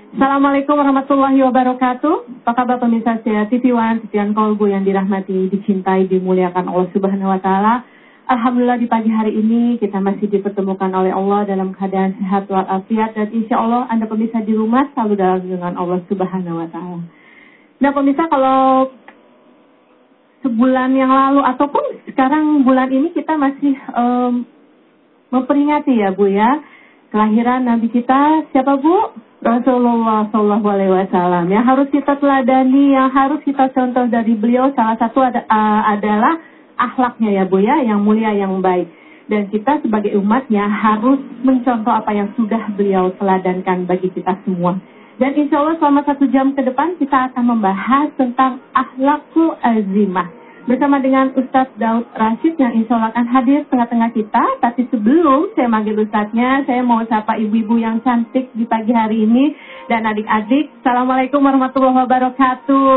Assalamualaikum warahmatullahi wabarakatuh. Apa kabar pemirsa setia TV One, sekian kolbu yang dirahmati, dicintai, dimuliakan Allah Subhanahu wa taala. Alhamdulillah di pagi hari ini kita masih dipertemukan oleh Allah dalam keadaan sehat walafiat, dan insya Allah Anda pemirsa di rumah selalu dalam lindungan Allah Subhanahu wa taala. Nah pemirsa, kalau sebulan yang lalu ataupun sekarang bulan ini kita masih memperingati ya Bu ya, kelahiran Nabi kita, siapa Bu? Rasulullah Shallallahu Alaihi Wasallam. Yang harus kita teladani, yang harus kita contoh dari beliau, salah satu adalah akhlaknya ya Bu ya, yang mulia, yang baik. Dan kita sebagai umatnya harus mencontoh apa yang sudah beliau teladankan bagi kita semua. Dan insya Allah selama 1 jam ke depan kita akan membahas tentang akhlakul azimah bersama dengan Ustadz Daud Rashid yang insya Allah akan hadir tengah-tengah kita. Tapi sebelum saya manggil Ustadznya, saya mau sapa ibu-ibu yang cantik di pagi hari ini dan adik-adik. Assalamualaikum warahmatullahi wabarakatuh.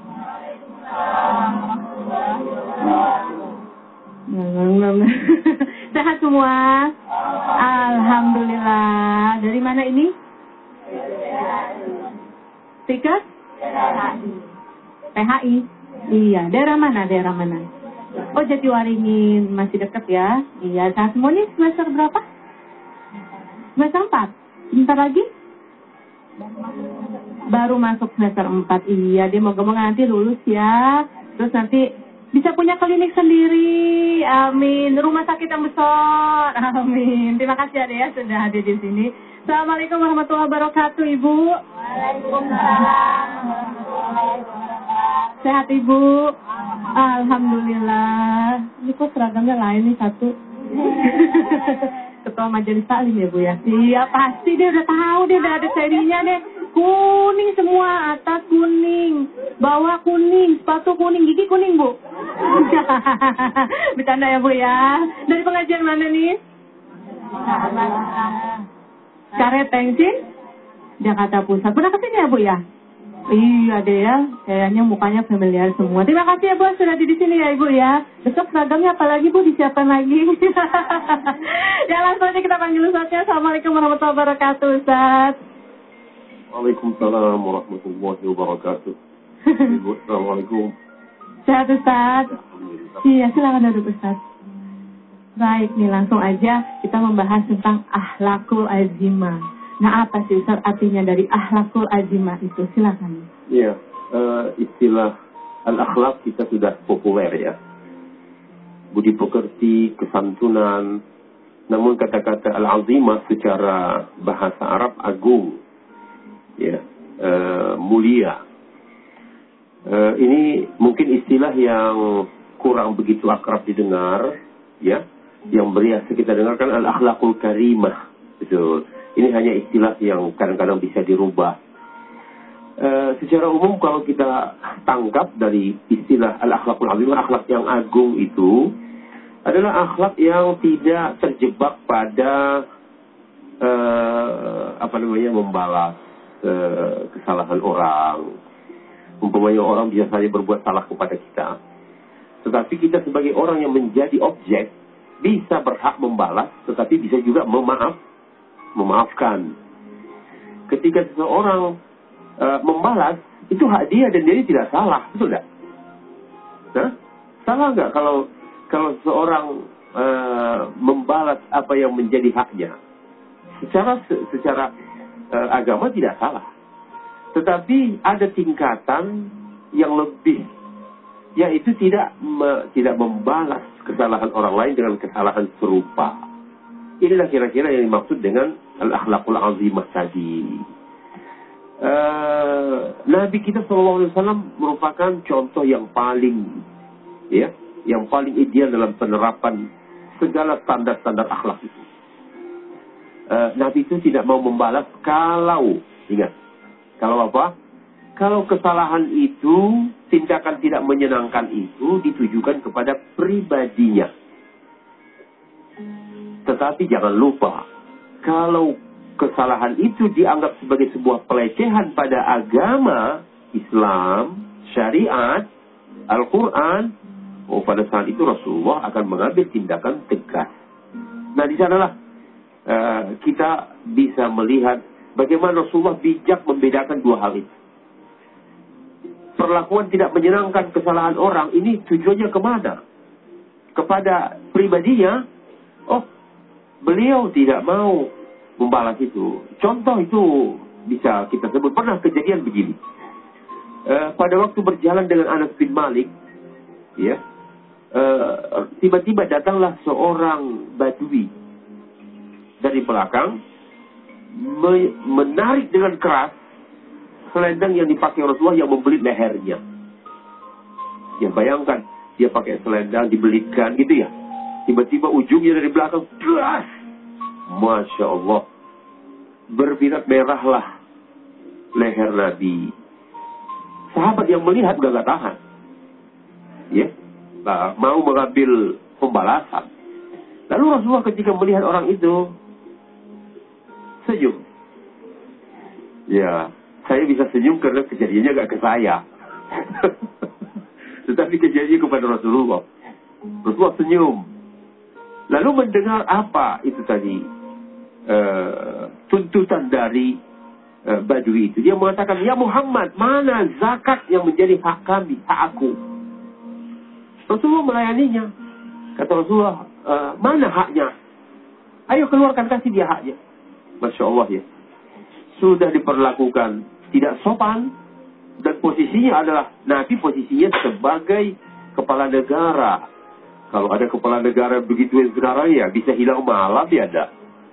Sehat semua? Alhamdulillah. Dari mana ini? Tiket? PHI. Iya, daerah mana? Oh, Jatiwaringin, masih dekat ya. Iya, saat semua nih semester berapa? Semester 4. Sebentar lagi? Baru masuk semester 4. Iya, dia moga-moga nanti lulus ya. Terus nanti bisa punya klinik sendiri. Amin. Rumah sakit yang besar. Amin. Terima kasih Ade ya sudah hadir di sini. Assalamualaikum warahmatullahi wabarakatuh, Ibu. Waalaikumsalam. Sehat Ibu? Alhamdulillah. Ini kok seragamnya lain nih satu. Ketua majelis taklim ya Bu ya? Iya pasti dia udah tahu, dia udah ada serinya deh. Kuning semua, atas kuning, bawah kuning, sepatu kuning, gigi kuning Bu. Bercanda ya Bu ya. Dari pengajian mana nih? Karet Tengsin, Jakarta Pusat. Pernah kesini ya Bu ya? Iya deh ya, kayaknya mukanya familiar semua. Terima kasih ya Bu, sudah di sini ya Ibu ya. Besok seragamnya apalagi Bu, disiapkan lagi. Ya langsung aja kita panggil Ustaznya. Assalamualaikum warahmatullahi wabarakatuh Ustaz. Waalaikumsalam warahmatullahi wabarakatuh. Ibu, Assalamualaikum. Sehat Ustaz? Iya, silakan duduk Ustaz. Baik nih, langsung aja kita membahas tentang akhlakul azimah. Nah, apa sih Ustaz artinya dari akhlakul azimah itu? Silakan. Iya, istilah al-akhlak kita sudah populer ya. Budi pekerti, kesantunan. Namun kata-kata al-azimah secara bahasa Arab agung, ya, mulia. Ini mungkin istilah yang kurang begitu akrab didengar, ya. Yang biasa kita dengarkan al-akhlakul karimah, betul. Ini hanya istilah yang kadang-kadang bisa dirubah. Secara umum kalau kita tangkap dari istilah al-akhlakul azimah, akhlak yang agung itu adalah akhlak yang tidak terjebak pada membalas kesalahan orang. Umpamanya orang bisa saja berbuat salah kepada kita, tetapi kita sebagai orang yang menjadi objek bisa berhak membalas, tetapi bisa juga memaafkan. Ketika seseorang membalas, itu hak dia dan dia tidak salah, betul tidak? Nah, salah nggak kalau seseorang membalas apa yang menjadi haknya? Secara agama tidak salah, tetapi ada tingkatan yang lebih, yaitu tidak membalas kesalahan orang lain dengan kesalahan serupa. Inilah kira-kira yang dimaksud dengan al-akhlakul azimah tadi. Nabi kita SAW merupakan contoh yang paling ideal dalam penerapan segala standar-standar akhlak itu. Nabi itu tidak mau membalas kalau apa? Kalau kesalahan itu, tindakan tidak menyenangkan itu ditujukan kepada pribadinya. Tetapi jangan lupa, kalau kesalahan itu dianggap sebagai sebuah pelecehan pada agama Islam, syariat, Al-Quran, pada saat itu Rasulullah akan mengambil tindakan tegas. Nah, di sanalah kita bisa melihat Bagaimana Rasulullah bijak membedakan dua hal itu. Perlakuan tidak menyenangkan kesalahan orang, ini tujuannya kemana? Kepada pribadinya, beliau tidak mau membalas itu. Contoh itu bisa kita sebut, pernah kejadian begini. Pada waktu berjalan dengan Anas bin Malik, ya, tiba-tiba datanglah seorang Badui dari belakang, menarik dengan keras selendang yang dipakai Rasulullah yang membelit lehernya. Ya bayangkan, dia pakai selendang dibelitkan gitu ya. Tiba-tiba ujungnya dari belakang, das! Masya Allah, berbirat merahlah leher Nabi. Sahabat yang melihat gak tahan, ya, mau mengambil pembalasan. Lalu Rasulullah ketika melihat orang itu senyum. Ya, saya bisa senyum karena kejadiannya gak ke saya. Tetapi kejadiannya kepada Rasulullah. Rasulullah senyum. Lalu mendengar apa itu tadi? Tuntutan dari Badui itu. Dia mengatakan, ya Muhammad, mana zakat yang menjadi hak kami, hak aku? Rasulullah melayaninya. Kata Rasulullah, mana haknya? Ayo keluarkan, kasih dia haknya. Masya Allah ya. Sudah diperlakukan tidak sopan. Dan posisinya adalah, Nabi posisinya sebagai kepala negara. Kalau ada kepala negara begitu sekarang ya, bisa hilang malam ya ada.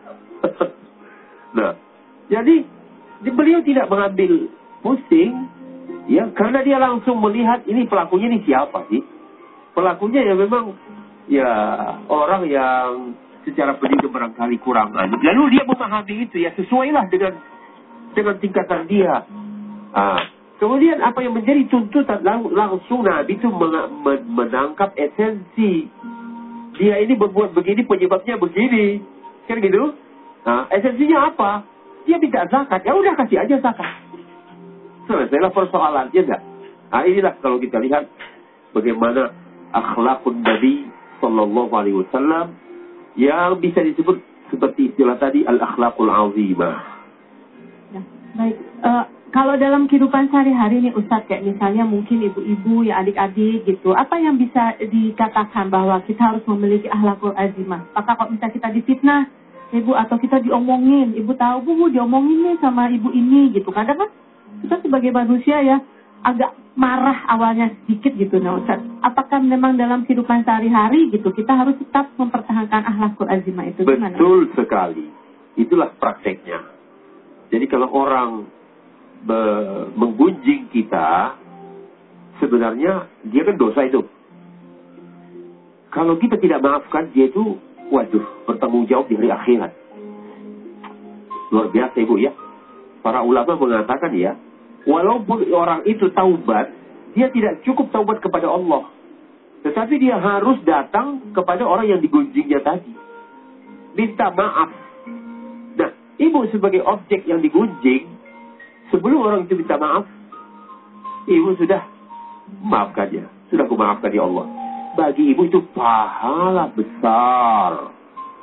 Nah, jadi beliau tidak mengambil pusing, ya, karena dia langsung melihat ini pelakunya ini siapa sih? Pelakunya ya memang ya orang yang secara pendidikan barangkali kurang. Lalu dia memahami itu ya, sesuailah dengan tingkatan dia. Kemudian apa yang menjadi tuntutan langsung Nabi itu menangkap esensi. Dia ini berbuat begini, penyebabnya begini, kan gitu? Esensinya apa? Dia minta zakat, ya udah kasih aja zakat. Selesailah persoalannya enggak? Inilah kalau kita lihat bagaimana akhlakun Nabi Sallallahu Alaihi Wasallam yang bisa disebut seperti istilah tadi al-akhlakul azimah. Ya, baik. Kalau dalam kehidupan sehari-hari nih Ustadz, kayak misalnya mungkin ibu-ibu ya adik-adik gitu, apa yang bisa dikatakan bahwa kita harus memiliki akhlakul azimah? Apakah kalau misalnya kita difitnah ibu atau kita diomongin, ibu tahu bu diomongin nih sama ibu ini gitu. Kadang kan kita sebagai manusia ya agak marah awalnya sedikit gitu. Nah Ustaz, apakah memang dalam kehidupan sehari-hari gitu kita harus tetap mempertahankan akhlakul azimah itu? Gimana? Betul sekali. Itulah prakteknya. Jadi kalau orang menggunjing kita, sebenarnya dia kan dosa itu. Kalau kita tidak maafkan dia itu, waduh, bertanggung jawab di hari akhirat. Luar biasa ibu ya. Para ulama mengatakan ya, walaupun orang itu taubat, dia tidak cukup taubat kepada Allah. Tetapi dia harus datang kepada orang yang digunjingnya tadi. Minta maaf. Nah, ibu sebagai objek yang digunjing, sebelum orang itu minta maaf, ibu sudah memaafkannya. Sudah aku maafkan ya Allah. Bagi ibu itu pahala besar.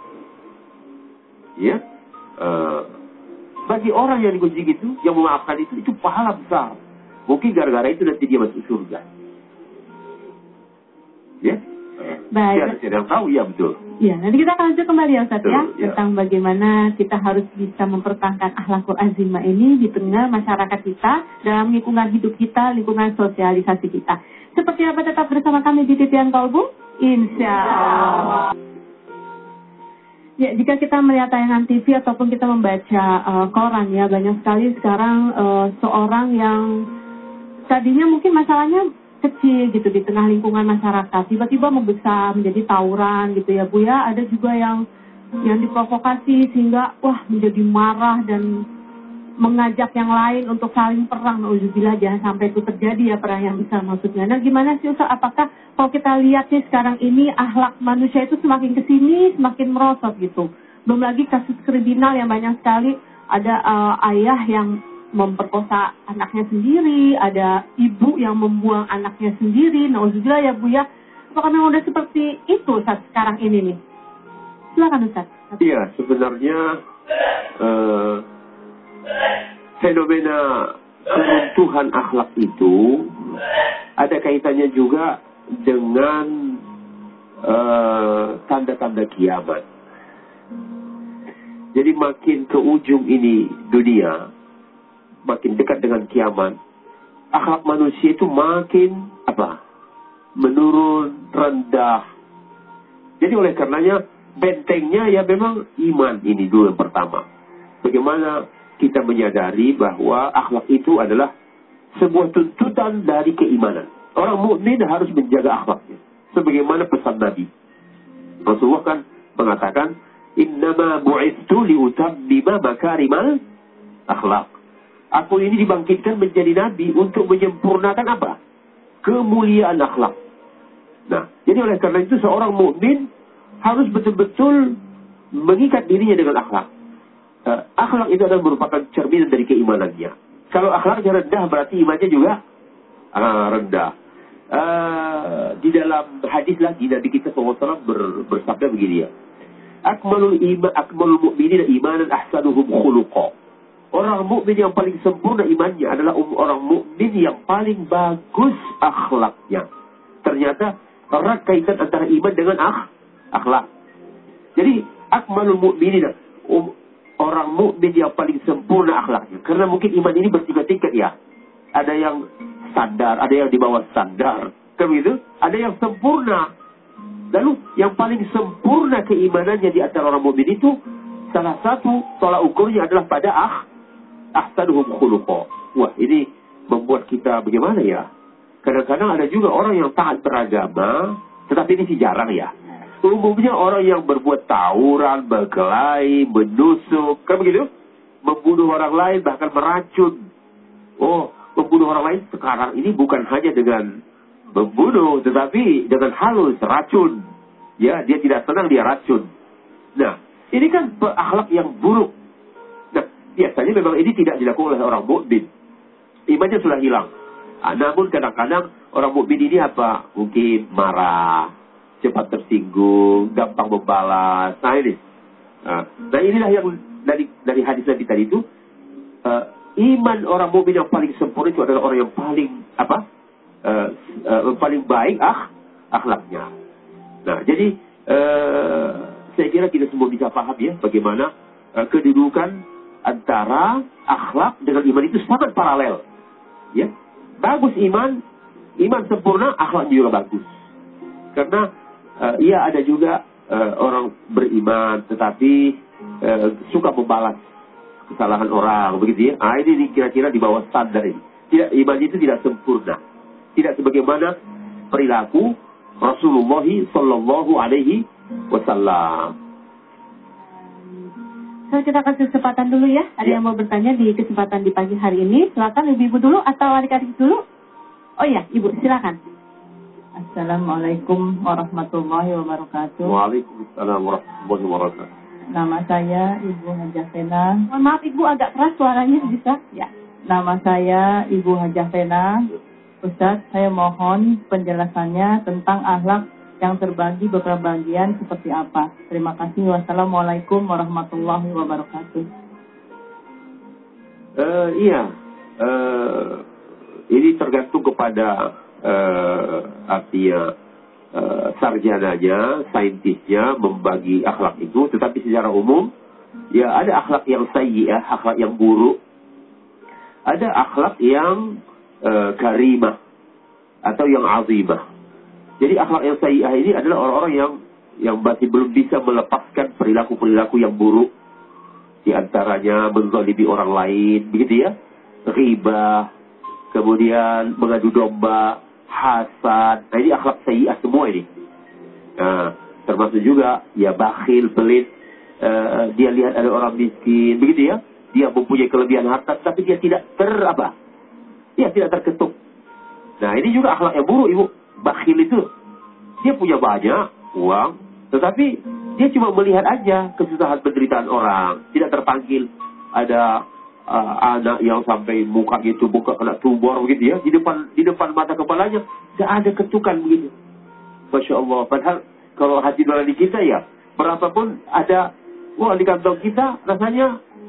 Ya. Bagi orang yang digunjing itu, yang memaafkan itu pahala besar. Mungkin gara-gara itu nanti dia masuk surga. Ya. Baik. Saya yang tahu, ya betul. Ya, nanti kita akan lanjut kembali ya Ustaz ya, ya, tentang bagaimana kita harus bisa mempertahankan akhlakul azimah ini di tengah masyarakat kita, dalam lingkungan hidup kita, lingkungan sosialisasi kita. Seperti apa, tetap bersama kami di Titian Kolbu, insya Allah. Ya, jika kita melihat tayangan TV ataupun kita membaca koran ya, banyak sekali sekarang seorang yang tadinya mungkin masalahnya kecil gitu di tengah lingkungan masyarakat, tiba-tiba membesar menjadi tawuran gitu ya Bu ya. Ada juga yang diprovokasi sehingga menjadi marah dan mengajak yang lain untuk saling perang. Nauzubillah, jangan sampai itu terjadi ya, perang yang besar maksudnya. Nah gimana sih Ustaz, apakah kalau kita lihat nih sekarang ini akhlak manusia itu semakin kesini semakin merosot gitu. Belum lagi kasus kriminal yang banyak sekali, ada ayah yang memperkosa anaknya sendiri, ada ibu yang membuang anaknya sendiri. Nauzubillah ya Bu ya. Apakah memang udah seperti itu Ustaz sekarang ini nih? Silakan Ustaz. Iya, sebenarnya fenomena keruntuhan akhlak itu ada kaitannya juga dengan tanda-tanda kiamat. Jadi makin ke ujung ini dunia, makin dekat dengan kiamat, akhlak manusia itu makin menurun, rendah. Jadi oleh karenanya bentengnya ya memang iman ini dulu yang pertama. Bagaimana kita menyadari bahwa akhlak itu adalah sebuah tuntutan dari keimanan. Orang mukmin harus menjaga akhlaknya. Sebagaimana pesan Nabi. Rasulullah kan mengatakan, "Innama bu'itsu liutammima makarimal akhlak." Aku ini dibangkitkan menjadi nabi untuk menyempurnakan apa? Kemuliaan akhlak. Nah, jadi oleh karena itu seorang mukmin harus betul-betul mengikat dirinya dengan akhlak. Akhlak itu adalah merupakan cerminan dari keimanannya. Kalau akhlaknya rendah berarti imannya juga rendah. Di dalam hadis lagi Nabi kita SAW bersabda begini ya. Akmalul mu'minina imanan ahsanuhum khuluqa. Orang mukmin yang paling sempurna imannya adalah orang mukmin yang paling bagus akhlaknya. Ternyata erat kaitan antara iman dengan akhlak. Jadi akmalul mu'minina, orang mukmin yang paling sempurna akhlaknya. Karena mungkin iman ini bertingkat-tingkat ya. Ada yang standar, ada yang di bawah standar. Kan begitu? Ada yang sempurna. Lalu yang paling sempurna keimanannya di antara orang mukmin itu salah satu tolak ukurnya adalah pada ahsanuhum khuluqa. Wah, ini membuat kita bagaimana ya? Kadang-kadang ada juga orang yang taat beragama, tetapi ini sih jarang ya. Umumnya orang yang berbuat tawuran, berkelahi, menusuk, kan begitu? Membunuh orang lain, bahkan meracun. Oh, membunuh orang lain sekarang ini bukan hanya dengan membunuh, tetapi dengan halus, racun. Ya, dia tidak senang, dia racun. Nah, ini kan akhlak yang buruk. Nah, biasanya memang ini tidak dilakukan oleh orang mukmin. Imannya sudah hilang. Namun kadang-kadang orang mukmin ini apa? Mungkin marah, cepat tersinggung, gampang membalas. Nah ini. Nah inilah yang dari hadis Nabi tadi itu. Iman orang mukmin yang paling sempurna itu adalah orang yang paling paling baik akhlaknya. Nah jadi saya kira kita semua bisa paham ya bagaimana kedudukan antara akhlak dengan iman itu sangat paralel. Ya, bagus iman sempurna, akhlak juga bagus. Karena ada juga orang beriman tetapi suka membalas kesalahan orang, begitu ya. Ini kira-kira di bawah standar ini. Tidak, iman itu tidak sempurna. Tidak sebagaimana perilaku Rasulullah Sallallahu Alaihi Wasallam. So, kita kasih kesempatan dulu ya. Ada yang mau bertanya di kesempatan di pagi hari ini. Silakan ibu-ibu dulu atau adik-adik dulu. Oh iya, ibu silakan. Assalamualaikum warahmatullahi wabarakatuh. Waalaikumsalam warahmatullahi wabarakatuh. Nama saya Ibu Hajah Fena. Mohon maaf ibu, agak keras suaranya bisa? Ya. Nama saya Ibu Hajah Fena. Ustaz, saya mohon penjelasannya tentang akhlak yang terbagi beberapa bagian seperti apa. Terima kasih. Wassalamualaikum warahmatullahi wabarakatuh. Ini tergantung kepada artinya sarjananya, saintisnya membagi akhlak itu. Tetapi secara umum ya ada akhlak yang sayyi'ah, akhlak yang buruk. Ada akhlak yang karimah atau yang azimah. Jadi akhlak yang sayyi'ah ini adalah orang-orang yang masih belum bisa melepaskan perilaku-perilaku yang buruk. Di antaranya menzalimi orang lain, begitu ya. Ghibah, kemudian mengadu domba, hasad. Nah ini akhlak sayyi'ah semua ini. Nah, termasuk juga ya bakhil, pelit. Dia lihat ada orang miskin, begitu ya. Dia mempunyai kelebihan harta, tapi dia tidak tidak terketuk. Nah ini juga akhlak yang buruk, ibu. Bakhil itu dia punya banyak uang, tetapi dia cuma melihat aja kesusahan penderitaan orang, tidak terpanggil. Ada anak yang sampai muka gitu, muka kena tumor begitu ya, di depan mata kepalanya tidak ada ketukan begitu. Masya Allah. Padahal kalau hati nurani kita ya berapapun ada uang di kantong kita, rasanya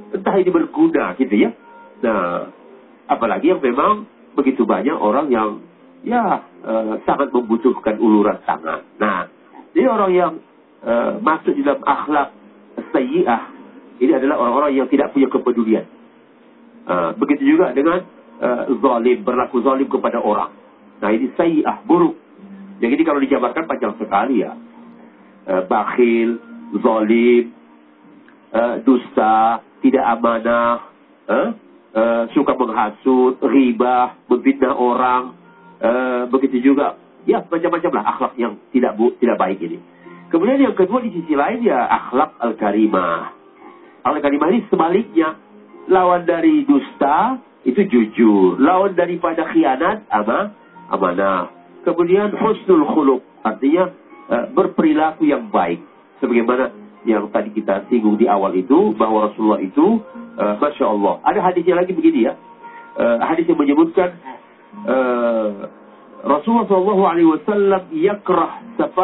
entah ini berguna gitu ya. Nah, apalagi yang memang begitu banyak orang yang sangat membutuhkan uluran tangan. Nah, jadi orang yang masuk di dalam akhlak sayyi'ah ini adalah orang-orang yang tidak punya kepedulian. Begitu juga dengan zalim, berlaku zalim kepada orang. Nah, ini sayyi'ah, buruk. Yang ini kalau dijabarkan panjang sekali ya. Bakhil, zalim, dusta, tidak amanah, suka menghasut, ghibah, memfitnah orang, begitu juga, ya macam-macam lah akhlak yang tidak baik ini. Kemudian yang kedua di sisi lain ya akhlak al-karimah. Al-karimah ini sebaliknya, lawan dari dusta itu jujur, lawan daripada khianat amanah. Kemudian husnul khuluq, artinya berperilaku yang baik. Sebagaimana yang tadi kita singgung di awal itu, bahwa Rasulullah itu, Masya Allah. Ada hadisnya lagi begini ya. Hadis yang menyebutkan, Rasulullah SAW yakrah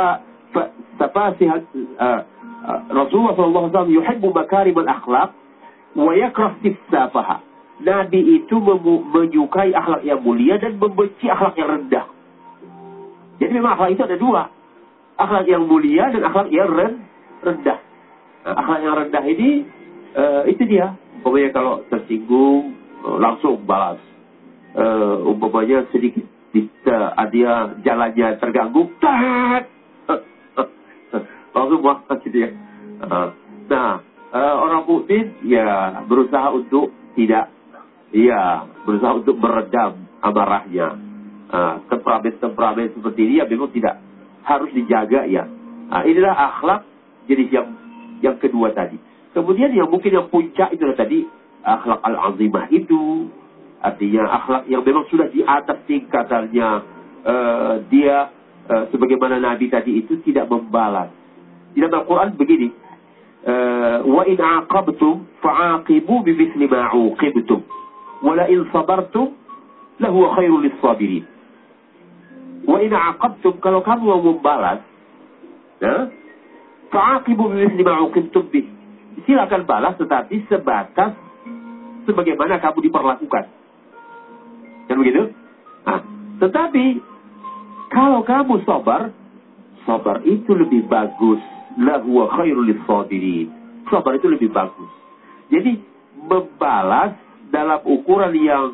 Rasulullah SAW yuhibbu makarim al-akhlaq wa yakrah sifsafaha. Nabi itu menyukai akhlak yang mulia dan membenci akhlak yang rendah. Jadi memang akhlak itu ada dua. Akhlak yang mulia dan akhlak yang rendah. Nah, akhlak yang rendah ini, itu dia. Umpamanya kalau tersinggung, langsung balas. Umpamanya sedikit dia jalannya terganggu, langsung makan gitu ya. Nah, orang mukmin ya berusaha untuk berusaha untuk meredam amarahnya. Temperamen seperti ini ya memang tidak harus dijaga ya. Nah, inilah akhlak jenis yang kedua tadi. Kemudian yang mungkin yang puncak itu tadi akhlak al-azimah itu, artinya akhlak yang memang sudah di atas tingkatannya. Dia sebagaimana Nabi tadi itu tidak membalas. Di dalam Al-Quran begini, wa in aqabtum fa'aqibu bimithli ma 'uqibtum wa la in sabartum lahu khairul lis-sabirin. Wa in aqabtum, kalau kamu mau membalas, fa'aqibu bimithli ma 'uqibtum bih. Silakan balas, tetapi sebatas sebagaimana kamu diperlakukan. Kan begitu? Nah, tetapi kalau kamu sabar itu lebih bagus. Lahu khairul lis-sabirin. Sabar itu lebih bagus. Jadi membalas dalam ukuran yang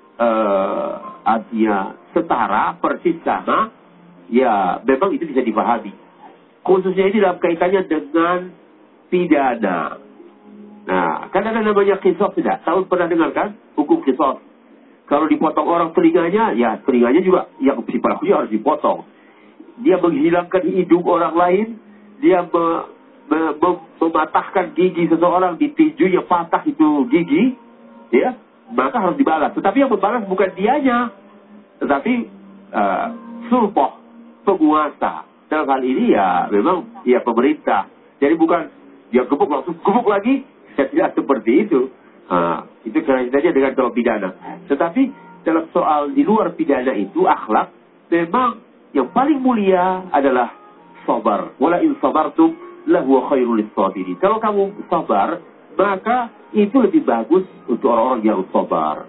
artinya setara, persis sama, ya memang itu bisa dipahami. Khususnya ini dalam kaitannya dengan pidana. Nah, kan ada namanya qisas tidak? Tahu pernah dengar kan? Hukum qisas. Kalau dipotong orang telinganya, ya telinganya juga yang si pelakunya harus dipotong. Dia menghilangkan hidung orang lain, dia mematahkan gigi seseorang, ditinjunya patah itu gigi, ya, maka harus dibalas. Tetapi yang membalas bukan dianya, tetapi sulpoh, penguasa. Dalam hal ini ya memang ya pemerintah. Jadi bukan dia gebuk langsung gebuk lagi, ya tidak seperti itu. Itu kaitannya dengan dalam pidana. Tetapi dalam soal di luar pidana itu akhlak, memang yang paling mulia adalah sabar. Wala in sabartum lahu khairul lis-sabirin. Kalau kamu sabar, maka itu lebih bagus untuk orang-orang yang sabar.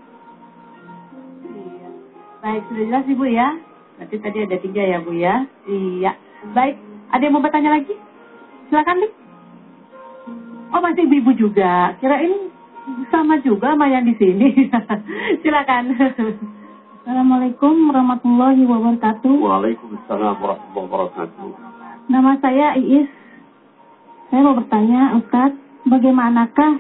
Iya. Baik, sudah jelas Ibu ya. Berarti tadi ada 3 ya Bu ya. Iya. Baik, ada yang mau bertanya lagi? Silakan Lik. Oh, masih Ibu juga. Kirain sama juga sama yang di sini. Silakan. Assalamualaikum warahmatullahi wabarakatuh. Waalaikumsalam warahmatullahi wabarakatuh. Nama saya Iis. Saya mau bertanya, Ustadz, bagaimanakah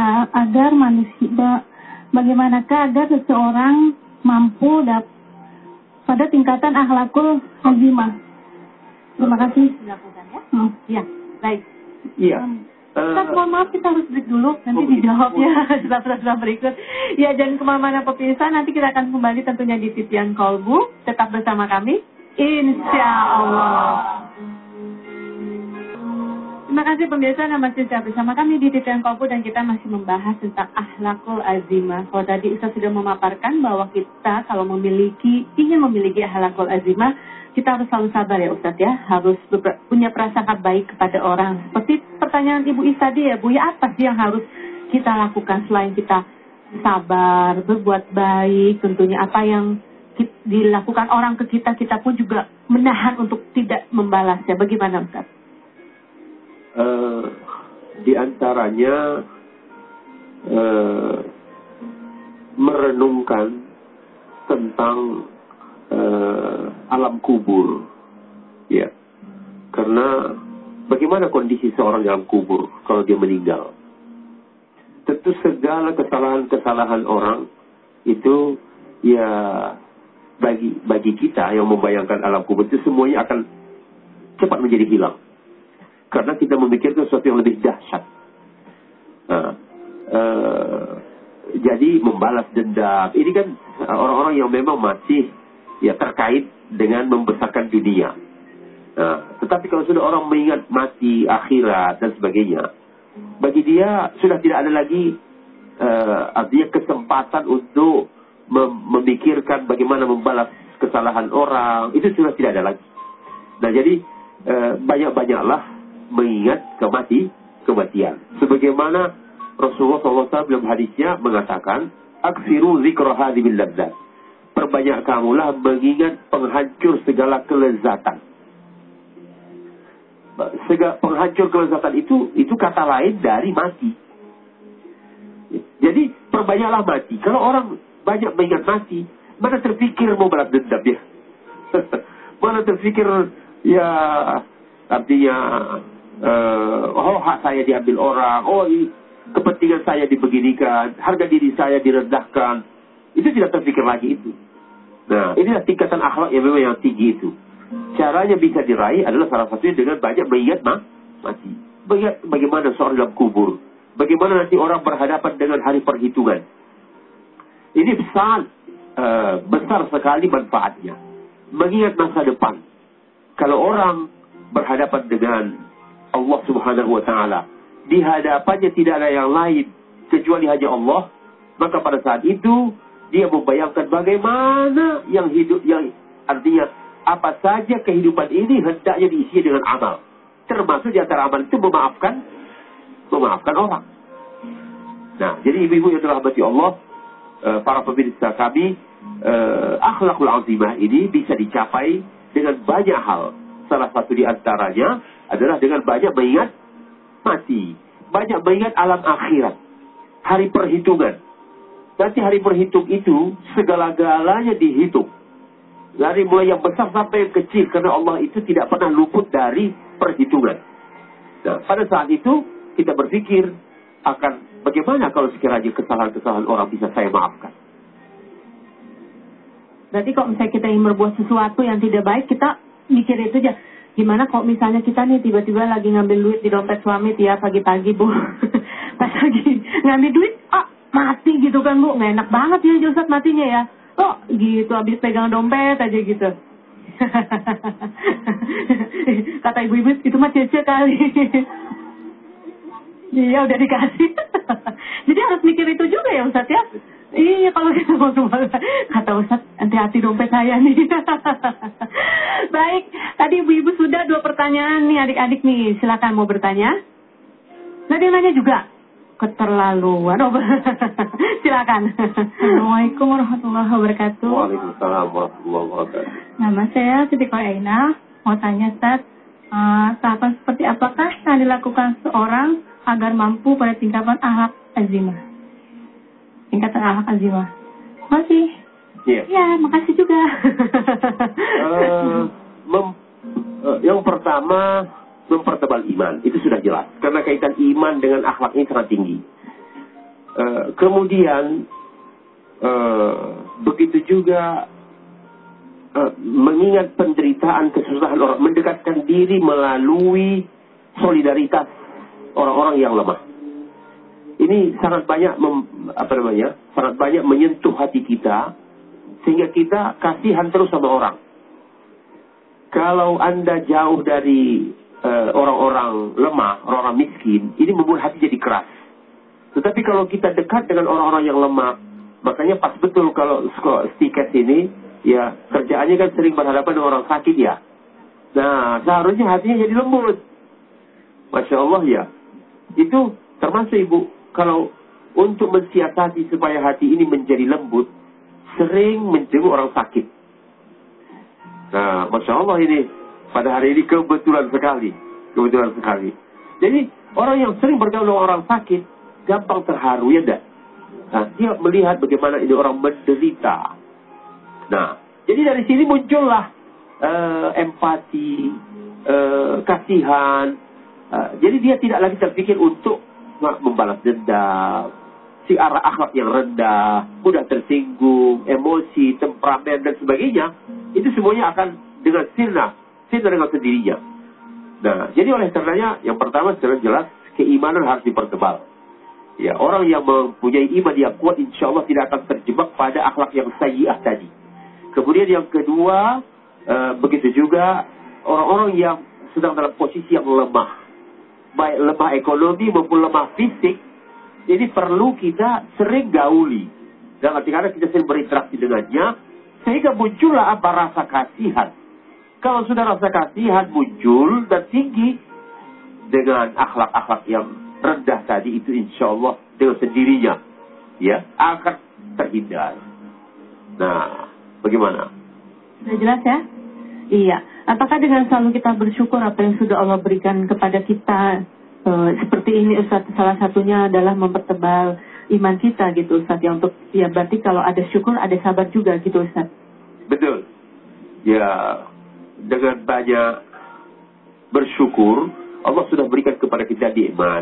agar seseorang mampu pada tingkatan akhlakul azimah? Terima kasih. Dilakukan ya? Iya, baik. Iya. Ustaz, mohon maaf kita harus break dulu, nanti dijawabnya setelah berikut. Ya, dan kemana-mana pemirsa, nanti kita akan kembali tentunya di Titian Kolbu. Tetap bersama kami, insya Allah. Terima kasih pemirsa, masih bersama kami di Titian Kolbu dan kita masih membahas tentang akhlakul azimah. Kalau tadi Ustaz sudah memaparkan bahwa kita kalau ingin memiliki akhlakul azimah, kita harus selalu sabar ya Ustaz ya, harus punya prasangka baik kepada orang. Seperti pertanyaan Ibu Is tadi ya Bu, ya apa sih yang harus kita lakukan selain kita sabar, berbuat baik, tentunya apa yang dilakukan orang ke kita, kita pun juga menahan untuk tidak membalasnya. Bagaimana Ustaz? Di antaranya merenungkan tentang alam kubur, ya. Karena bagaimana kondisi seorang dalam kubur kalau dia meninggal? Tentu segala kesalahan-kesalahan orang itu ya bagi kita yang membayangkan alam kubur itu semuanya akan cepat menjadi hilang. Karena kita memikirkan sesuatu yang lebih dahsyat. Jadi membalas dendam ini kan orang-orang yang memang masih ya terkait dengan membesarkan dunia. Tetapi kalau sudah orang mengingat mati, akhirat dan sebagainya, bagi dia sudah tidak ada lagi artinya kesempatan untuk memikirkan bagaimana membalas kesalahan orang, itu sudah tidak ada lagi. Nah jadi banyak-banyaklah mengingat kematian. Sebagaimana Rasulullah SAW dalam hadisnya mengatakan, aksiru zikra hadhil ladzat. Perbanyak kamulah mengingat penghancur segala kelezatan. Penghancur kelezatan itu kata lain dari mati. Jadi perbanyaklah mati. Kalau orang banyak mengingat mati, mana terfikir mau balas dendam ya? Mana terfikir ya artinya hak saya diambil orang, kepentingan saya dibeginikan, harga diri saya direndahkan. Itu tidak terfikir lagi itu. Nah, inilah tingkatan akhlak yang memang yang tinggi itu. Caranya bisa diraih adalah salah satunya dengan banyak mengingat mati. Mengingat bagaimana seorang dalam kubur. Bagaimana nanti orang berhadapan dengan hari perhitungan. Ini besar sekali manfaatnya. Mengingat masa depan. Kalau orang berhadapan dengan Allah Subhanahu wa Ta'ala, di hadapannya tidak ada yang lain kecuali hanya Allah, maka pada saat itu dia membayangkan bagaimana yang hidup, yang artinya apa saja kehidupan ini hendaknya diisi dengan amal. Termasuk di antara amal itu memaafkan orang. Nah, jadi ibu-ibu yang dirahmati Allah, para pemirsa kami, akhlakul azimah ini bisa dicapai dengan banyak hal. Salah satu di antaranya adalah dengan banyak mengingat mati, banyak mengingat alam akhirat, hari perhitungan. Nanti hari perhitung itu segala-galanya dihitung. Dari mulai yang besar sampai yang kecil, karena Allah itu tidak pernah luput dari perhitungan. Nah, pada saat itu kita berpikir akan bagaimana kalau sekiranya kesalahan-kesalahan orang bisa saya maafkan. Berarti kalau misalnya kita ingin berbuat sesuatu yang tidak baik, kita mikir itu aja. Gimana kalau misalnya kita nih tiba-tiba lagi ngambil duit di dompet suami ya pagi-pagi Bu. Pas lagi ngambil duit, mati gitu kan Bu. Nggak enak banget ya Ustaz matinya ya. Gitu habis pegang dompet aja gitu. Kata ibu-ibu itu mah cece kali. Iya udah dikasih. Jadi harus mikir itu juga ya Ustaz ya. Iya kalau kita mau kata Ustaz hati-hati dompet saya nih. Baik, tadi ibu-ibu sudah 2 pertanyaan nih adik-adik nih. Silakan mau bertanya. Nah dia nanya juga. Keterlaluan. Silakan. Assalamualaikum warahmatullahi wabarakatuh. Waalaikumsalam warahmatullahi wabarakatuh. Nama saya Siti Aina. Mau tanya Ustaz, tahapan seperti apakah yang dilakukan seorang agar mampu pada tingkatan akhlak azimah? Tingkatan akhlak azimah. Makasih. Iya. Ya, makasih juga. Yang pertama, mempertebal iman. Itu sudah jelas. Karena kaitan iman dengan akhlak ini sangat tinggi. Kemudian, begitu juga mengingat penderitaan, kesusahan orang. Mendekatkan diri melalui solidaritas orang-orang yang lemah. Ini sangat banyak sangat banyak menyentuh hati kita sehingga kita kasihan terus sama orang. Kalau Anda jauh dari orang-orang lemah, orang-orang miskin, ini membuat hati jadi keras. Tetapi kalau kita dekat dengan orang-orang yang lemah, makanya pas betul kalau stiket ini, ya kerjaannya kan sering berhadapan dengan orang sakit ya. Nah, seharusnya hatinya jadi lembut. Masya Allah ya. Itu termasuk ibu. kalau untuk mensiasati supaya hati ini menjadi lembut, sering menjenguk orang sakit. Nah, Masya Allah ini, pada hari ini kebetulan sekali. Kebetulan sekali. Jadi, orang yang sering bergaul dengan orang sakit, gampang terharu, ya enggak? Nah, dia melihat bagaimana ini orang menderita. Nah, jadi dari sini muncullah empati, kasihan. Jadi dia tidak lagi terpikir untuk membalas dendam, si arah akhlak yang rendah, mudah tersinggung, emosi, temperamen dan sebagainya. Itu semuanya akan dengan sirna dengan sendirinya. Nah, jadi oleh karenanya yang pertama secara jelas keimanan harus dipertebal. Ya, orang yang mempunyai iman yang kuat insya Allah tidak akan terjebak pada akhlak yang sayyi'ah tadi. Kemudian yang kedua, begitu juga orang-orang yang sedang dalam posisi yang lemah, baik lemah ekonomi maupun lemah fisik, ini perlu kita sering gauli. Dan artinya kita sering berinteraksi dengannya, sehingga muncullah apa rasa kasihan. Kalau sudah rasa kasihan muncul dan tinggi dengan akhlak-akhlak yang rendah tadi, itu insya Allah dengan sendirinya ya akan terhindar. Nah, bagaimana? Sudah jelas ya? Iya. Apakah dengan selalu kita bersyukur apa yang sudah Allah berikan kepada kita, seperti ini Ustaz, salah satunya adalah mempertebal iman kita gitu Ustaz, ya untuk ya berarti kalau ada syukur ada sabar juga gitu Ustaz. Betul. Ya, dengan banyak bersyukur Allah sudah berikan kepada kita nikmat.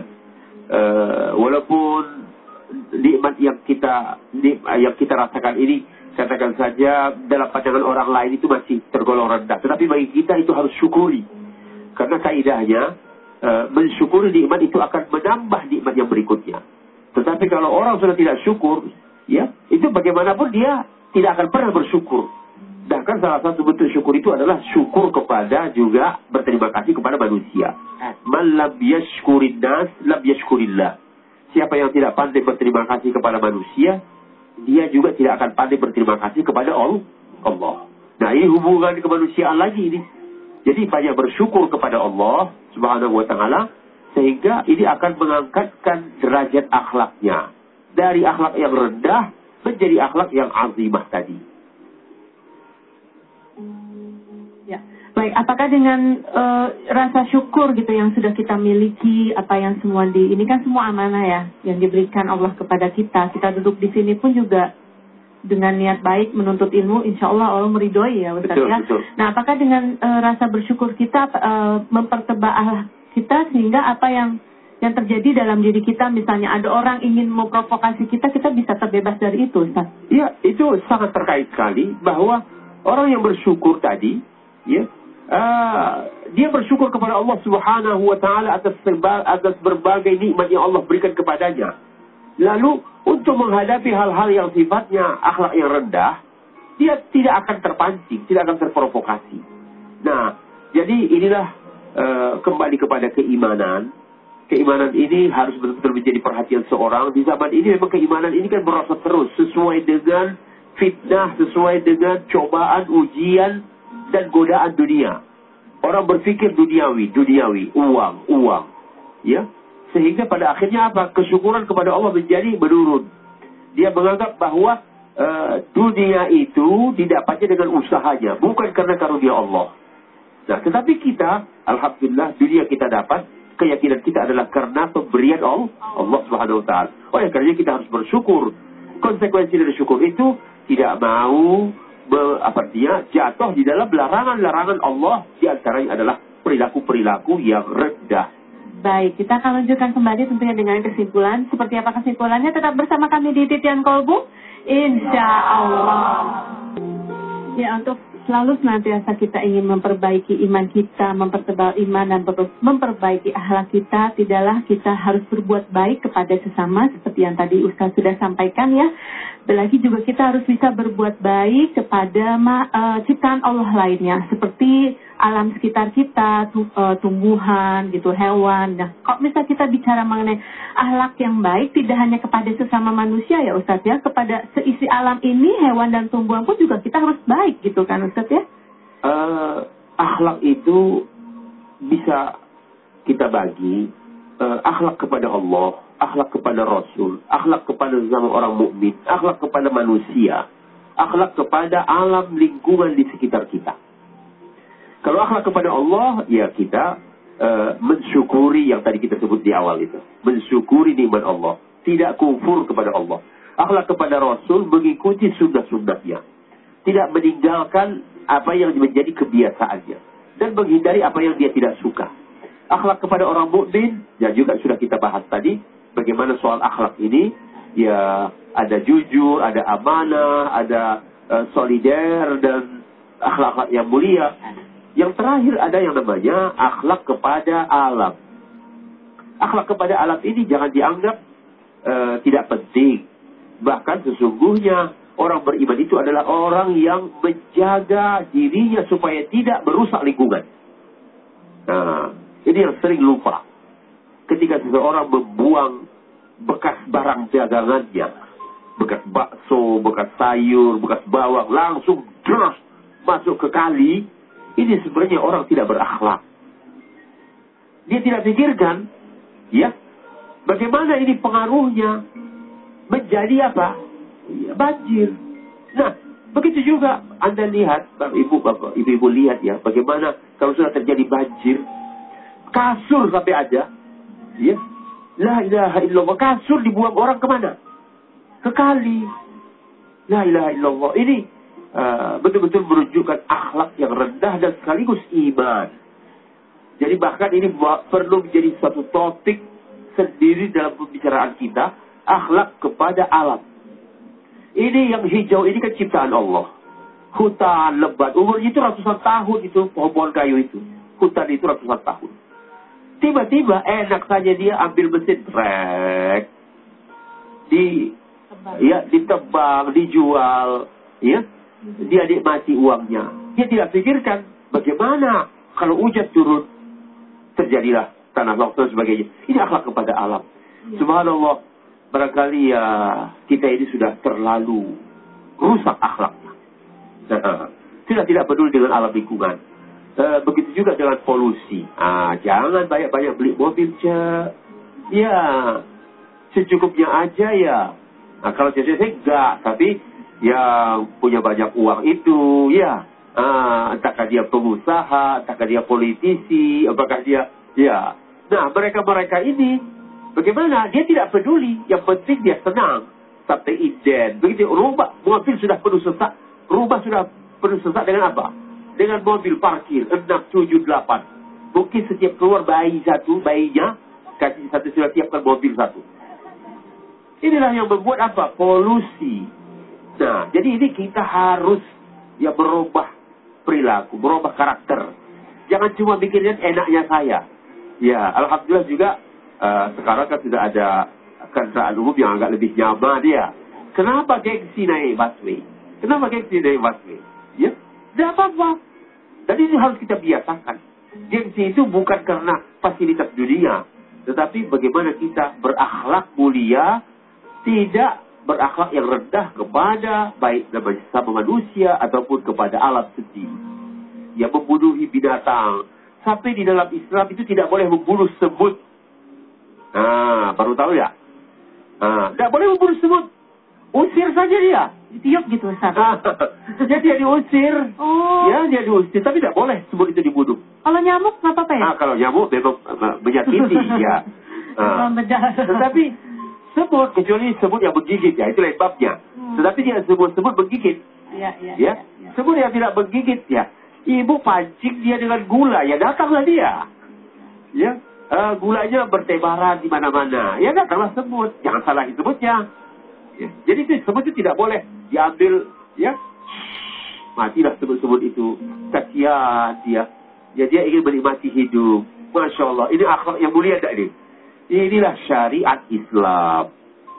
Walaupun nikmat yang kita rasakan ini, katakan saja dalam pandangan orang lain itu masih tergolong rendah, tetapi bagi kita itu harus syukuri, karena kaidahnya mensyukuri nikmat itu akan menambah nikmat yang berikutnya. Tetapi kalau orang sudah tidak syukur, ya itu bagaimanapun dia tidak akan pernah bersyukur. Bahkan salah satu bentuk syukur itu adalah syukur kepada juga berterima kasih kepada manusia. Man lam yashkurin nas lam yashkurillah. Siapa yang tidak pandai berterima kasih kepada manusia, dia juga tidak akan pandai berterima kasih kepada Allah. Nah, ini hubungan kemanusiaan lagi ini. Jadi banyak bersyukur kepada Allah Subhanahu wa ta'ala, sehingga ini akan mengangkatkan derajat akhlaknya dari akhlak yang rendah menjadi akhlak yang azimah tadi. Ya, baik. Apakah dengan rasa syukur gitu yang sudah kita miliki, apa yang semua ini kan semua amanah ya yang diberikan Allah kepada kita. Kita duduk di sini pun juga dengan niat baik menuntut ilmu, insya Allah Allah meridhoi ya Ustaz ya. Betul. Nah, apakah dengan rasa bersyukur kita mempertebal kita sehingga apa yang terjadi dalam diri kita, misalnya ada orang ingin memprovokasi kita bisa terbebas dari itu Ustaz? Ya, itu sangat terkait sekali bahwa orang yang bersyukur tadi, ya, dia bersyukur kepada Allah Subhanahu wa ta'ala atas berbagai nikmat yang Allah berikan kepadanya. Lalu untuk menghadapi hal-hal yang sifatnya akhlak yang rendah, dia tidak akan terpancing, tidak akan terprovokasi. Nah, jadi inilah kembali kepada keimanan. Keimanan ini harus betul-betul menjadi perhatian seorang. Di zaman ini memang keimanan ini kan merosot terus sesuai dengan fitnah, sesuai dengan cobaan, ujian, dan godaan dunia. Orang berpikir duniawi, uang, ya. Sehingga pada akhirnya apa? Kesyukuran kepada Allah menjadi menurun. Dia menganggap bahwa dunia itu didapatnya dengan usahanya, bukan karena karunia Allah. Nah, tetapi kita, alhamdulillah, dunia kita dapat, keyakinan kita adalah karena pemberian Allah Subhanahu wa ta'ala. Oleh karena kita harus bersyukur. Konsekuensi dari syukur itu tidak mau jatuh di dalam larangan-larangan Allah, di antaranya adalah perilaku-perilaku yang rendah. Baik, kita akan lanjutkan kembali tentunya dengan kesimpulan. Seperti apa kesimpulannya? Tetap bersama kami di Titian Kolbu, insya Allah. Ya, untuk selalu senantiasa kita ingin memperbaiki iman kita, mempertebal iman dan memperbaiki akhlak kita, tidaklah kita harus berbuat baik kepada sesama seperti yang tadi Ustaz sudah sampaikan ya. Belagi juga kita harus bisa berbuat baik kepada ciptaan Allah lainnya, seperti alam sekitar kita, tumbuhan gitu, hewan. Nah, kalau misalnya kita bicara mengenai akhlak yang baik, tidak hanya kepada sesama manusia ya Ustaz ya, kepada seisi alam ini, hewan dan tumbuhan pun juga kita harus baik gitu kan Ustaz ya? Akhlak itu bisa kita bagi akhlak kepada Allah akhlak kepada Rasul, akhlak kepada sesama orang mukmin, akhlak kepada manusia, akhlak kepada alam lingkungan di sekitar kita. Kalau akhlak kepada Allah, ya kita mensyukuri yang tadi kita sebut di awal itu. Mensyukuri nikmat Allah. Tidak kufur kepada Allah. Akhlak kepada Rasul mengikuti sunnah-sunnahnya. Tidak meninggalkan apa yang menjadi kebiasaannya. Dan menghindari apa yang dia tidak suka. Akhlak kepada orang mukmin, ya juga sudah kita bahas tadi. Bagaimana soal akhlak ini. Ya ada jujur, ada amanah, ada solider dan akhlak yang mulia. Yang terakhir ada yang namanya akhlak kepada alam. Akhlak kepada alam ini jangan dianggap tidak penting. Bahkan sesungguhnya orang beriman itu adalah orang yang menjaga dirinya supaya tidak merusak lingkungan. Nah, ini yang sering lupa. Ketika seseorang membuang bekas barang dagangannya, bekas bakso, bekas sayur, bekas bawang, langsung terus masuk ke kali, ini sebenarnya orang tidak berakhlak. Dia tidak pikirkan, ya, bagaimana ini pengaruhnya menjadi apa? Ya, banjir. Nah, begitu juga Anda lihat, ibu-ibu lihat ya, bagaimana kalau sudah terjadi banjir, kasur sampai ada, ya, la ilaha illallah, kasur dibuang orang kemana? Ke kali. La ilaha illallah. Ini betul-betul menunjukkan akhlak yang rendah dan sekaligus iman. Jadi bahkan ini perlu menjadi satu topik sendiri dalam pembicaraan kita, akhlak kepada alam. Ini yang hijau ini kan ciptaan Allah. Hutan lebat, umurnya itu ratusan tahun itu, pohon kayu itu. Hutan itu ratusan tahun. Tiba-tiba enak saja dia ambil mesin trek, ditebang, dijual, ya, dia nikmati uangnya. Dia tidak pikirkan bagaimana kalau hujan turun, terjadilah tanah longsor dan sebagainya. Ini akhlak kepada alam. Ya. Subhanallah, barangkali ya kita ini sudah terlalu rusak akhlaknya. Sudah tidak peduli dengan alam lingkungan. Begitu juga dengan polusi. Jangan banyak-banyak beli mobil, Cek. Ya, secukupnya aja ya. Nah, kalau CCC enggak, tapi yang punya banyak uang itu, ya. Entahkah dia pengusaha, entahkah dia politisi, apakah dia, ya. Nah, mereka-mereka ini, bagaimana? Dia tidak peduli. Yang penting dia senang. Sampai inden. Begitu, rumah, mobil sudah penuh sesak. Rumah sudah penuh sesak dengan apa? Dengan mobil parkir 6, 7, 8. Mungkin setiap keluar bayinya kasih satu sudah siapkan mobil satu. Inilah yang membuat apa? Polusi. Nah, jadi ini kita harus ya merubah perilaku, merubah karakter. Jangan cuma mikirin enaknya saya. Ya, alhamdulillah juga sekarang kan sudah ada kendaraan umum yang agak lebih nyaman dia. Kenapa gengsi naik busway? Kenapa gengsi naik busway? Ya, tidak apa-apa. Dan ini harus kita biasakan. Gengsi itu bukan karena fasilitas dunia, tetapi bagaimana kita berakhlak mulia, tidak berakhlak yang rendah kepada baik sama manusia ataupun kepada alam sendiri. Yang membunuhi binatang. Sampai di dalam Islam itu tidak boleh membunuh semut. Baru tahu ya? Tidak boleh membunuh semut. Usir saja dia. Ditiup gitu, Ustaz. Jadi dia diusir. Oh. Ya, dia diusir. Tapi tidak boleh semut itu dibunuh. Kalau nyamuk nggak apa-apa ya? Kalau nyamuk memang menyakiti ya. Tetapi semut, kecuali semut yang menggigit ya, itu lain babnya. Tetapi dia semut menggigit. Ya. Semut yang tidak menggigit ya. Ibu pancing dia dengan gula, ya datanglah dia. Ya. Gulanya bertebaran di mana-mana. Ya datanglah semut. Jangan salahin semutnya. Ya. Jadi itu semut itu tidak boleh diambil, ya. Matilah semut-semut itu. Kasihan dia. Ya, dia ingin menikmati hidup. Masya Allah. Ini akhlak yang mulia tak ini? Inilah syariat Islam.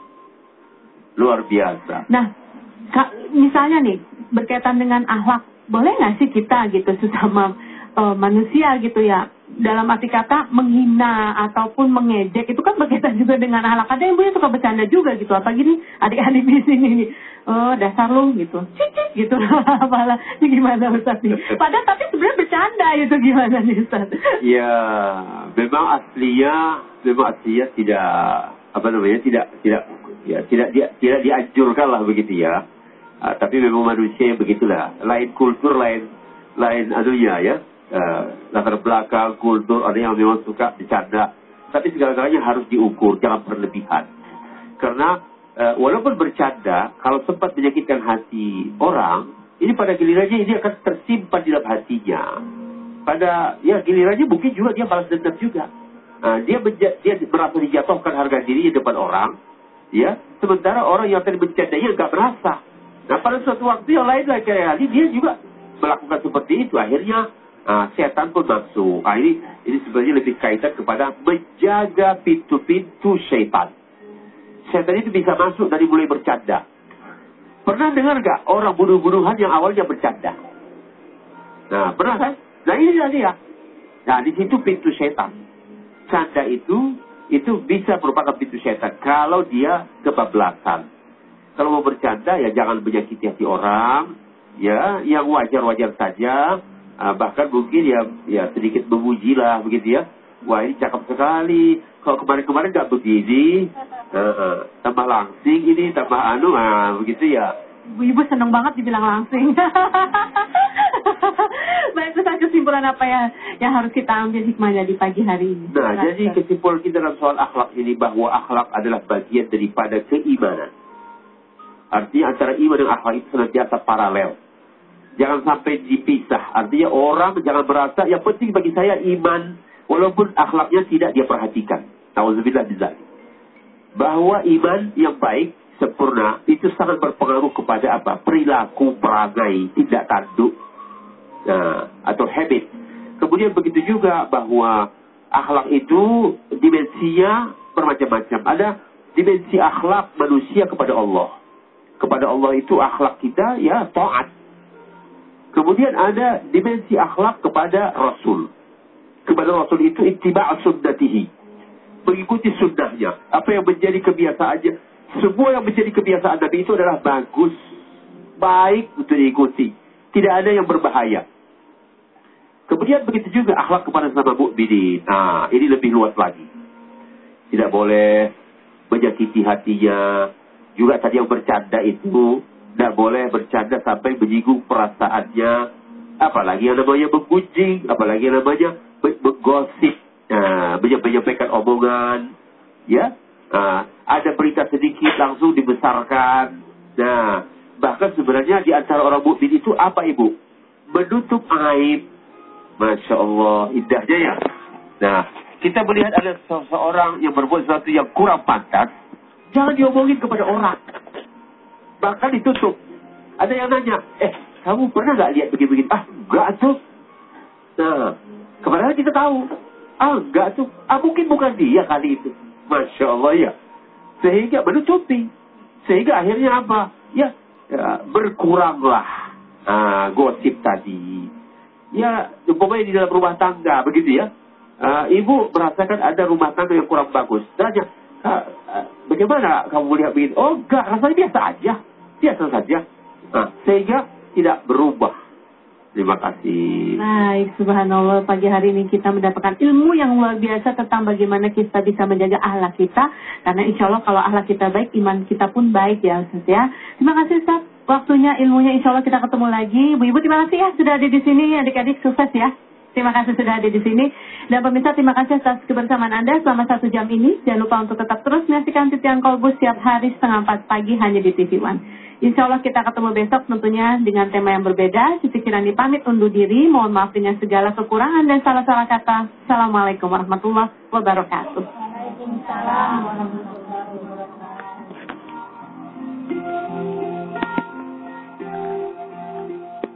Luar biasa. Nah, misalnya nih, berkaitan dengan akhlak, boleh nggak sih kita gitu sesama manusia gitu ya, dalam arti kata menghina ataupun mengejek, itu kan berkaitan juga dengan akhlak. Ada yang punya suka bercanda juga gitu, apalagi nih adik-adik di sini nih, dasar lu gitu, cicit gitu, apalah, ini gimana Ustaz nih? Padahal tapi sebenarnya bercanda itu, gimana nih Ustaz? Ya, memang aslinya tidak tidak dianjurkan lah begitu ya. Tapi memang manusia yang begitulah, lain kultur, lain anunya ya, latar belakang kultur, ada yang memang suka bercanda. Tapi segala-galanya harus diukur, jangan berlebihan. Karena walaupun bercanda, kalau sempat menyakitkan hati orang, ini pada gilirannya ini akan tersimpan di dalam hatinya. Pada gilirannya mungkin juga dia balas dendam juga. Dia merasa dijatuhkan harga diri di depan orang, ya. Sementara orang yang tadi bercandanya nggak merasa. Nah, pada suatu waktu yang lain lagi dia juga melakukan seperti itu. Akhirnya setan pun masuk. Ini sebenarnya lebih kaitan kepada menjaga pintu-pintu syaitan. Setan itu bisa masuk dari mulai bercanda. Pernah dengar nggak orang bunuh-bunuhan yang awalnya bercanda? Nah, pernah kan? Nah, inilah dia. Nah, di situ pintu setan. Canda itu bisa merupakan pintu setan kalau dia kebablasan. Kalau mau bercanda ya jangan menyakiti hati orang, ya, yang wajar-wajar saja. Bahkan mungkin ya sedikit memuji lah begitu ya. Wah, ini cakep sekali. Kalau kemarin-kemarin nggak begini, tambah langsing ini, tambah begitu ya. Ibu seneng banget dibilang langsing. Baik, terus kesimpulan apa yang harus kita ambil hikmahnya di pagi hari ini? Nah, jadi kesimpulan kita dalam soal akhlak ini bahwa akhlak adalah bagian daripada keimanan. Artinya antara iman dan akhlak itu senantiasa paralel. Jangan sampai dipisah. Artinya orang jangan merasa yang penting bagi saya iman, walaupun akhlaknya tidak dia perhatikan. Nauzubillah bidzalik. Bahwa iman yang baik, sempurna, itu sangat berpengaruh kepada apa? Perilaku, perangai, tindak tanduk, atau habit. Kemudian begitu juga bahwa akhlak itu dimensinya bermacam-macam. Ada dimensi akhlak manusia kepada Allah. Kepada Allah itu akhlak kita ya taat. Kemudian ada dimensi akhlak kepada Rasul. Kepada Rasul itu ittiba' sunnatihi. Mengikuti sunnahnya. Apa yang menjadi kebiasaannya. Semua yang menjadi kebiasaan Nabi itu adalah bagus. Baik untuk diikuti. Tidak ada yang berbahaya. Kemudian begitu juga akhlak kepada sesama mukminin. Nah, ini lebih luas lagi. Tidak boleh menyakiti hatinya. Juga tadi yang bercanda itu tidak boleh bercanda sampai menyinggung perasaannya. Apalagi yang namanya menggunjing, apalagi yang namanya menggosip, menyampaikan omongan, ya. Ada berita sedikit langsung dibesarkan. Nah, bahkan sebenarnya di antara orang mukmin itu apa, Ibu? Menutup aib. Masya Allah, indahnya ya. Nah, kita melihat ada seseorang yang berbuat sesuatu yang kurang pantas, jangan diomongin kepada orang. Bahkan ditutup. Ada yang nanya, kamu pernah nggak lihat begini-begini? Enggak tuh. Nah, kemarin kita tahu. Enggak tuh. Mungkin bukan dia kali itu. Masya Allah ya. Sehingga menutupi. Sehingga akhirnya apa? Ya berkuranglah gosip tadi. Ya, umpamanya di dalam rumah tangga, begitu ya. Ibu merasakan ada rumah tangga yang kurang bagus. Tanya, bagaimana kamu melihat begini? Oh enggak, rasanya biasa aja. Biasa saja. Nah, sehingga tidak berubah. Terima kasih. Baik, subhanallah, pagi hari ini kita mendapatkan ilmu yang luar biasa tentang bagaimana kita bisa menjaga akhlak kita. Karena insya Allah kalau akhlak kita baik, iman kita pun baik ya Ustaz ya. Terima kasih Ustaz, waktunya, ilmunya, insya Allah kita ketemu lagi. Ibu-ibu terima kasih ya sudah ada di sini, adik-adik sukses ya. Terima kasih sudah ada di sini. Dan pemirsa, terima kasih atas kebersamaan Anda selama 1 jam ini. Jangan lupa untuk tetap terus menyaksikan Titian Kolbu setiap hari 3:30 pagi hanya di TV One. Insya Allah kita ketemu besok tentunya dengan tema yang berbeda. Siti Kirani pamit undur diri. Mohon maaf dengan segala kekurangan dan salah-salah kata. Assalamualaikum warahmatullahi wabarakatuh. Waalaikumsalam warahmatullahi wabarakatuh.